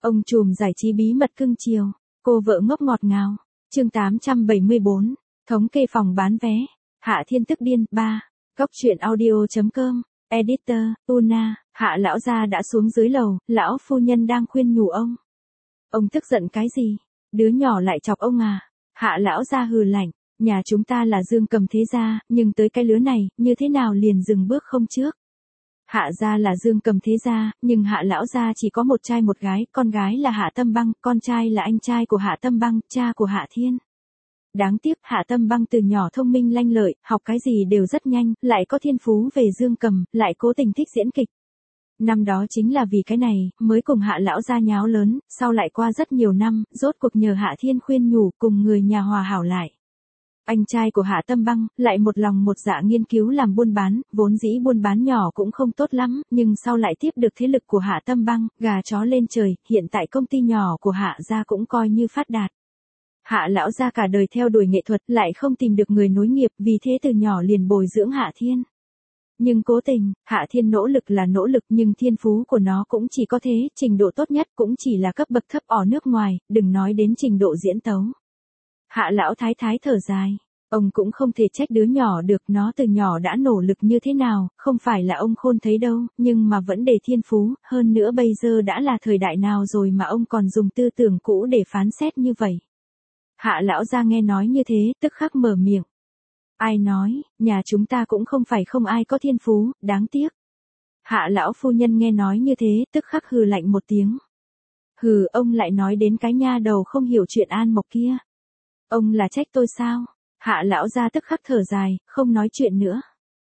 Ông trùm giải trí bí mật cưng chiều, cô vợ ngốc ngọt ngào. Chương 874, thống kê phòng bán vé. Hạ Thiên tức điên 3. Góc truyện audio.com. Editor, Una. Hạ lão gia đã xuống dưới lầu, lão phu nhân đang khuyên nhủ ông. Ông tức giận cái gì? Đứa nhỏ lại chọc ông à? Hạ lão gia hừ lạnh, nhà chúng ta là Dương Cầm thế gia, nhưng tới cái lứa này, như thế nào liền dừng bước không trước? Hạ gia là Dương Cầm thế gia, nhưng Hạ lão gia chỉ có một trai một gái, con gái là Hạ Tâm Băng, con trai là anh trai của Hạ Tâm Băng, cha của Hạ Thiên. Đáng tiếc Hạ Tâm Băng từ nhỏ thông minh lanh lợi, học cái gì đều rất nhanh, lại có thiên phú về Dương Cầm, lại cố tình thích diễn kịch. Năm đó chính là vì cái này, mới cùng Hạ lão gia nháo lớn, sau lại qua rất nhiều năm, rốt cuộc nhờ Hạ Thiên khuyên nhủ, cùng người nhà hòa hảo lại. Anh trai của Hạ Tâm Băng, lại một lòng một dạ nghiên cứu làm buôn bán, vốn dĩ buôn bán nhỏ cũng không tốt lắm, nhưng sau lại tiếp được thế lực của Hạ Tâm Băng, gà chó lên trời, hiện tại công ty nhỏ của Hạ gia cũng coi như phát đạt. Hạ lão gia cả đời theo đuổi nghệ thuật, lại không tìm được người nối nghiệp, vì thế từ nhỏ liền bồi dưỡng Hạ Thiên. Nhưng cố tình, Hạ Thiên nỗ lực là nỗ lực nhưng thiên phú của nó cũng chỉ có thế, trình độ tốt nhất cũng chỉ là cấp bậc thấp ở nước ngoài, đừng nói đến trình độ diễn tấu. Hạ lão thái thái thở dài, ông cũng không thể trách đứa nhỏ được, nó từ nhỏ đã nỗ lực như thế nào, không phải là ông khôn thấy đâu, nhưng mà vẫn để thiên phú, hơn nữa bây giờ đã là thời đại nào rồi mà ông còn dùng tư tưởng cũ để phán xét như vậy. Hạ lão gia nghe nói như thế, tức khắc mở miệng. Ai nói, nhà chúng ta cũng không phải không ai có thiên phú, đáng tiếc. Hạ lão phu nhân nghe nói như thế, tức khắc hừ lạnh một tiếng. Hừ, ông lại nói đến cái nha đầu không hiểu chuyện An Mộc kia. Ông là trách tôi sao? Hạ lão gia tức khắc thở dài, không nói chuyện nữa.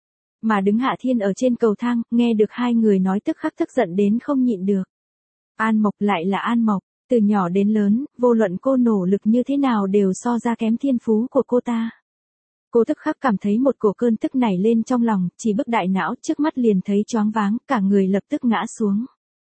Mà đứng Hạ Thiên ở trên cầu thang, nghe được hai người nói tức khắc tức giận đến không nhịn được. An Mộc lại là An Mộc, từ nhỏ đến lớn, vô luận cô nỗ lực như thế nào đều so ra kém thiên phú của cô ta. Cô tức khắc cảm thấy một cổ cơn tức nảy lên trong lòng, chỉ bức đại não trước mắt liền thấy choáng váng, cả người lập tức ngã xuống.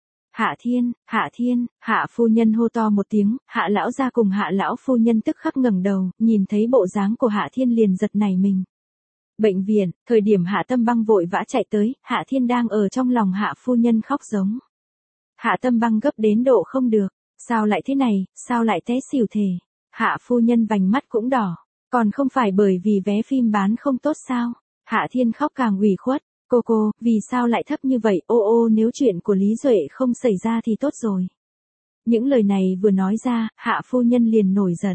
Hạ Thiên, Hạ phu nhân hô to một tiếng, Hạ lão gia cùng Hạ lão phu nhân tức khắc ngẩng đầu, nhìn thấy bộ dáng của Hạ Thiên liền giật nảy mình. Bệnh viện, thời điểm Hạ Tâm Băng vội vã chạy tới, Hạ Thiên đang ở trong lòng Hạ phu nhân khóc giống. Hạ Tâm Băng gấp đến độ không được, sao lại thế này, sao lại té xỉu thề. Hạ phu nhân vành mắt cũng đỏ, còn không phải bởi vì vé phim bán không tốt sao. Hạ Thiên khóc càng ủy khuất. Cô, vì sao lại thấp như vậy, ô nếu chuyện của Lý Duệ không xảy ra thì tốt rồi. Những lời này vừa nói ra, Hạ phu nhân liền nổi giận.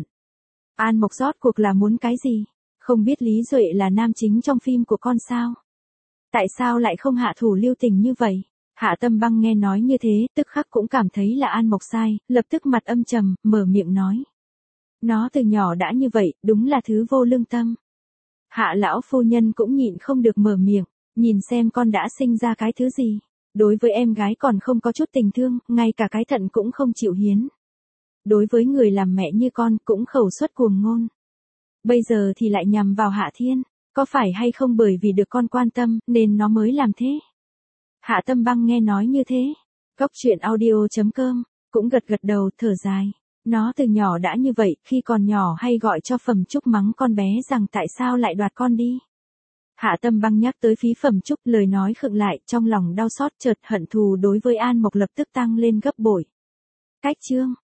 An Mộc rốt cuộc là muốn cái gì? Không biết Lý Duệ là nam chính trong phim của con sao? Tại sao lại không hạ thủ lưu tình như vậy? Hạ Tâm Băng nghe nói như thế, tức khắc cũng cảm thấy là An Mộc sai, lập tức mặt âm trầm, mở miệng nói. Nó từ nhỏ đã như vậy, đúng là thứ vô lương tâm. Hạ lão phu nhân cũng nhịn không được mở miệng. Nhìn xem con đã sinh ra cái thứ gì. Đối với em gái còn không có chút tình thương, ngay cả cái thận cũng không chịu hiến. Đối với người làm mẹ như con cũng khẩu suất cuồng ngôn. Bây giờ thì lại nhằm vào Hạ Thiên, có phải hay không bởi vì được con quan tâm nên nó mới làm thế? Hạ Tâm Băng nghe nói như thế. Góc truyện audio.com, cũng gật đầu thở dài. Nó từ nhỏ đã như vậy, khi còn nhỏ hay gọi cho Phẩm Trúc mắng con bé rằng tại sao lại đoạt con đi. Hạ Tâm Băng nhắc tới Phí Phẩm Trúc, lời nói khựng lại, trong lòng đau xót chợt hận thù đối với An Mộc lập tức tăng lên gấp bội. Cách chương